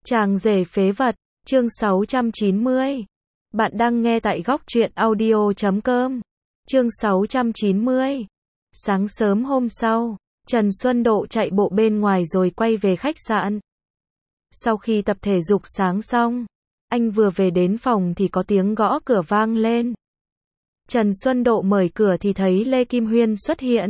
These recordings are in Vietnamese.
Chàng rể phế vật, chương 690. Bạn đang nghe tại góc truyện audio.com. Chương 690. Sáng sớm hôm sau, Trần Xuân Độ chạy bộ bên ngoài rồi quay về khách sạn. Sau khi tập thể dục sáng xong, anh vừa về đến phòng thì có tiếng gõ cửa vang lên. Trần Xuân Độ mở cửa thì thấy Lê Kim Huyên xuất hiện.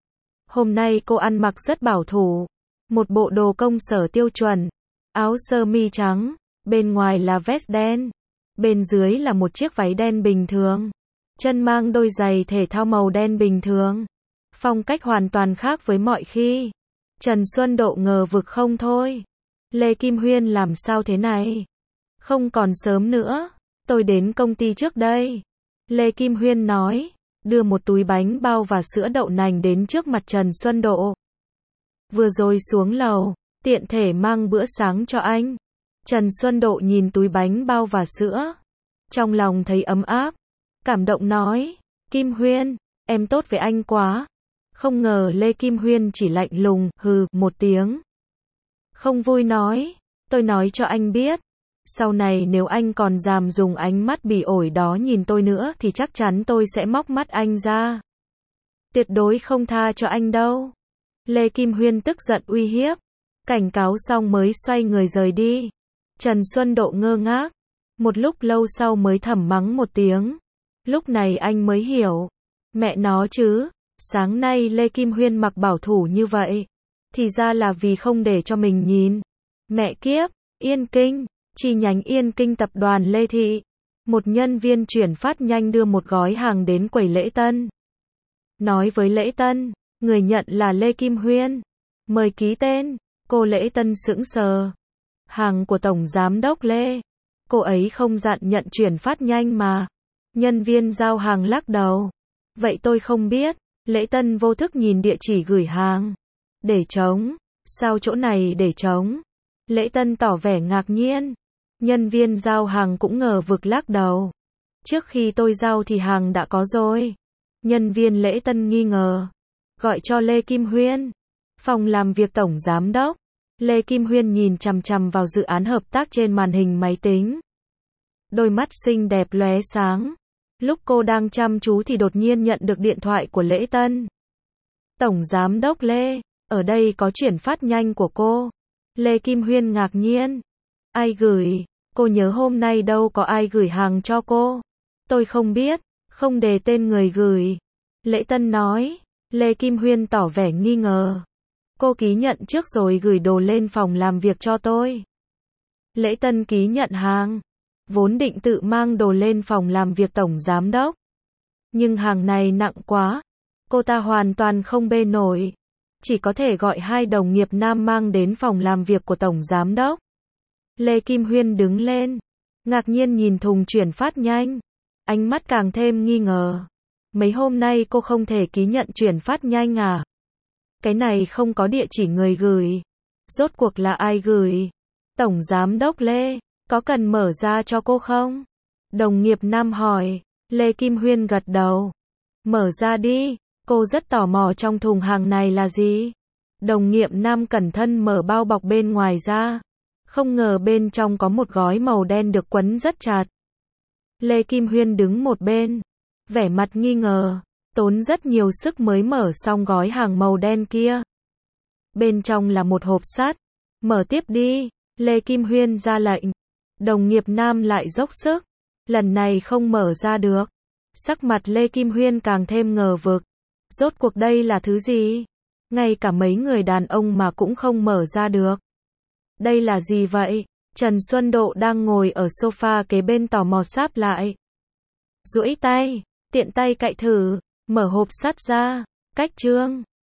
Hôm nay cô ăn mặc rất bảo thủ, một bộ đồ công sở tiêu chuẩn, áo sơ mi trắng, bên ngoài là vest đen, bên dưới là một chiếc váy đen bình thường, chân mang đôi giày thể thao màu đen bình thường. Phong cách hoàn toàn khác với mọi khi. Trần Xuân Độ ngờ vực không thôi. Lê Kim Huyên làm sao thế này? Không còn sớm nữa, tôi đến công ty trước đây. Lê Kim Huyên nói, đưa một túi bánh bao và sữa đậu nành đến trước mặt Trần Xuân Độ. Vừa rồi xuống lầu, tiện thể mang bữa sáng cho anh. Trần Xuân Độ nhìn túi bánh bao và sữa, trong lòng thấy ấm áp, cảm động nói, Kim Huyên, em tốt với anh quá. Không ngờ Lê Kim Huyên chỉ lạnh lùng, hừ, một tiếng. Không vui nói, tôi nói cho anh biết, sau này nếu anh còn dám dùng ánh mắt bỉ ổi đó nhìn tôi nữa thì chắc chắn tôi sẽ móc mắt anh ra. Tuyệt đối không tha cho anh đâu. Lê Kim Huyên tức giận uy hiếp, cảnh cáo xong mới xoay người rời đi. Trần Xuân Độ ngơ ngác, một lúc lâu sau mới thầm mắng một tiếng. Lúc này anh mới hiểu, mẹ nó chứ, sáng nay Lê Kim Huyên mặc bảo thủ như vậy, thì ra là vì không để cho mình nhìn. Mẹ kiếp, Yên Kinh, chi nhánh Yên Kinh tập đoàn Lê Thị. Một nhân viên chuyển phát nhanh đưa một gói hàng đến quầy lễ tân. Nói với lễ tân, người nhận là Lê Kim Huyên. Mời ký tên. Cô lễ tân sững sờ. Hàng của Tổng Giám đốc Lê. Cô ấy không dặn nhận chuyển phát nhanh mà. Nhân viên giao hàng lắc đầu. Vậy tôi không biết. Lễ tân vô thức nhìn địa chỉ gửi hàng. Để trống. Sao chỗ này để trống? Lễ tân tỏ vẻ ngạc nhiên. Nhân viên giao hàng cũng ngờ vực lắc đầu. Trước khi tôi giao thì hàng đã có rồi. Nhân viên lễ tân nghi ngờ. Gọi cho Lê Kim Huyên. Phòng làm việc Tổng Giám đốc. Lê Kim Huyên nhìn chằm chằm vào dự án hợp tác trên màn hình máy tính. Đôi mắt xinh đẹp lóe sáng. Lúc cô đang chăm chú thì đột nhiên nhận được điện thoại của lễ tân. Tổng Giám đốc Lê, ở đây có chuyển phát nhanh của cô. Lê Kim Huyên ngạc nhiên. Ai gửi? Cô nhớ hôm nay đâu có ai gửi hàng cho cô. Tôi không biết, không đề tên người gửi. Lễ tân nói. Lê Kim Huyên tỏ vẻ nghi ngờ. Cô ký nhận trước rồi gửi đồ lên phòng làm việc cho tôi. Lễ tân ký nhận hàng. Vốn định tự mang đồ lên phòng làm việc Tổng Giám đốc. Nhưng hàng này nặng quá. Cô ta hoàn toàn không bê nổi. Chỉ có thể gọi hai đồng nghiệp nam mang đến phòng làm việc của Tổng Giám đốc. Lê Kim Huyên đứng lên. Ngạc nhiên nhìn thùng chuyển phát nhanh. Ánh mắt càng thêm nghi ngờ. Mấy hôm nay cô không thể ký nhận chuyển phát nhanh à? Cái này không có địa chỉ người gửi. Rốt cuộc là ai gửi? Tổng Giám đốc Lê, có cần mở ra cho cô không? Đồng nghiệp nam hỏi. Lê Kim Huyên gật đầu. Mở ra đi, cô rất tò mò trong thùng hàng này là gì? Đồng nghiệp nam cẩn thận mở bao bọc bên ngoài ra. Không ngờ bên trong có một gói màu đen được quấn rất chặt. Lê Kim Huyên đứng một bên, vẻ mặt nghi ngờ, tốn rất nhiều sức mới mở xong gói hàng màu đen kia. Bên trong là một hộp sắt. Mở tiếp đi, Lê Kim Huyên ra lệnh. Đồng nghiệp nam lại dốc sức. Lần này không mở ra được. Sắc mặt Lê Kim Huyên càng thêm ngờ vực. Rốt cuộc đây là thứ gì? Ngay cả mấy người đàn ông mà cũng không mở ra được. Đây là gì vậy? Trần Xuân Độ đang ngồi ở sofa kế bên tò mò sáp lại. Duỗi tay, tiện tay cạy thử, mở hộp sắt ra, cách chương.